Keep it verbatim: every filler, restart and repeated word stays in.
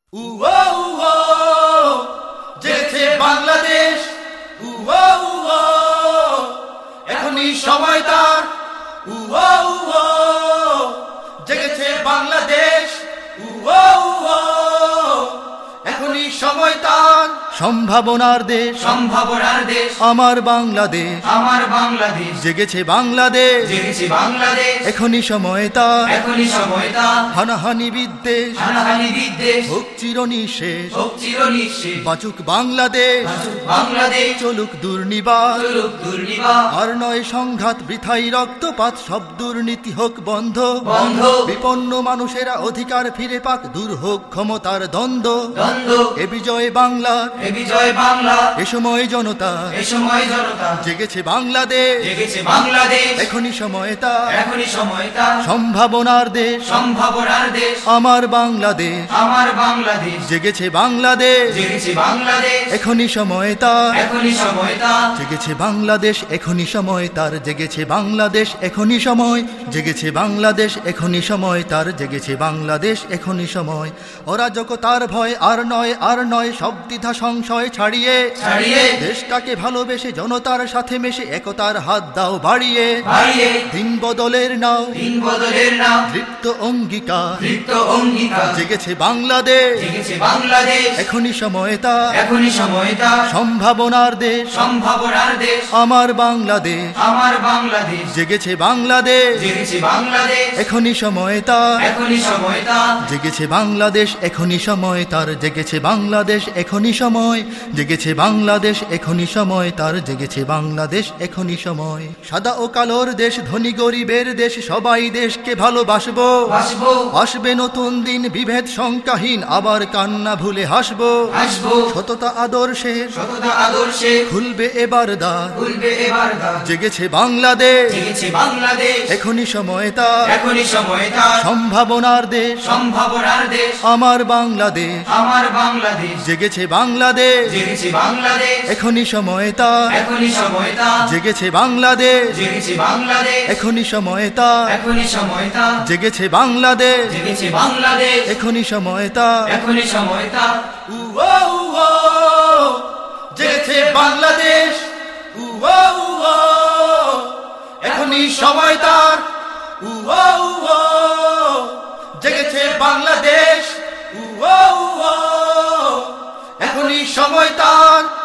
উও উও জেগেছে বাংলাদেশ, উও উও এখনই সময় তার, উও উও জেগেছে বাংলাদেশ, উও উও এখনই সময় তার। সম্ভাবনার দেশ, সম্ভাবনার দেশ আমার বাংলাদেশ, আমার বাংলাদেশ জেগেছে বাংলাদেশ, জেগেছে বাংলাদেশ এখনই সময় তার। এখনই সময় তার। হানাহানি বিদ্বেষ হানাহানি বিদ্বেষ হোক চিরনিশেষ, হোক চিরনিঃশেষ। বাঁচুক বাংলাদেশ, বাঁচুক বাংলাদেশ, চলুক দুর্নিবার, চলুক দুর্নিবার। আর নয় সংঘাত, বৃথাই রক্তপাত, সব দুর্নীতি হোক বন্ধ বন্ধ। বিপন্ন মানুষেরা অধিকার ফিরে পাক, দূর হোক ক্ষমতার দ্বন্দ্ব দ্বন্দ্ব। এ বিজয় বাংলার, এ বিজয় বাংলা, এ সময় জনতা, এ সময় জনতা, জেগেছে বাংলাদেশ, জেগেছে বাংলাদেশ, এখনই সময় তা। এখনই সময় তার। সম্ভাবনার দেশ, সম্ভাবনার দেশ আমার বাংলাদেশ, আমার বাংলাদেশ, জেগেছে বাংলাদেশ, জেগেছে বাংলাদেশ, এখনই সময় তা। এখনই সময় তার। জেগেছে বাংলাদেশ, এখনই সময় তার, জেগেছে বাংলাদেশ, এখনই সময়, জেগেছে বাংলাদেশ, এখনই সময় তার, জেগেছে বাংলাদেশ, এখনই সময়। অরাজকতার ভয় আর নয়, আর নয়, সব দ্বিধা সংশয় ছাড়িয়ে ছাড়িয়ে দেশটাকে ভালোবেসে জনতার সাথে মেশে একতার হাত দাও বাড়িয়ে, বাড়িয়ে দিন বদলের নাও, দিন বদলের নাম, তৃপ্ত অঙ্গীকার, তৃপ্ত অঙ্গীকার, জেগেছে বাংলাদেশ, জেগেছে বাংলাদেশ, এখনই সময় তার। এখনই সময় তার। সম্ভাবনার দেশ, সম্ভাবনার দেশ আমার বাংলাদেশ, আমার বাংলাদেশ, জেগেছে বাংলাদেশ, জেগেছে বাংলাদেশ, এখনই সময় তার। এখনই সময় তার। জেগেছে বাংলাদেশ, এখনই সময় তার, জেগেছে বাংলাদেশ, এখনই সময়, জেগেছে বাংলাদেশ, এখনই সময় তার, জেগেছে বাংলাদেশ, এখনই সময়। সাদা ও কালোর দেশ, ধনী গরিবের দেশ, সবাই দেশকে ভালোবাসবো, আসবো, আসবে নতুন দিন, বিভেদ সংখ্যাহীন, আবার কান্না ভুলে হাসবো, আসবো, সততা আদর্শে সততা আদর্শে খুলবে এবার দ্বার, খুলবে এবার দ্বার, জেগেছে বাংলাদেশ, জেগেছে বাংলাদেশ, এখনই সময় তার। এখনই সময় তার। সম্ভাবনার দেশ, সম্ভাবনার দেশ আমার বাংলাদেশ, আমার বাংলাদেশ, জেগেছে বাংলাদেশ, জেগেছে বাংলাদেশ, এখনই সময় তার। এখনই সময় তার। জেগেছে বাংলাদেশ, জেগেছে বাংলাদেশ, এখনই সময় তার। এখনই সময় তার। জেগেছে বাংলাদেশ, জেগেছে বাংলাদেশ, এখনই সময় তার। এখনই সময় তার। উও উও জেগেছে বাংলাদেশ, উও উও এখনই সময় তার, উও উও জেগেছে বাংলাদেশ, উও উও এখনই সময় তার।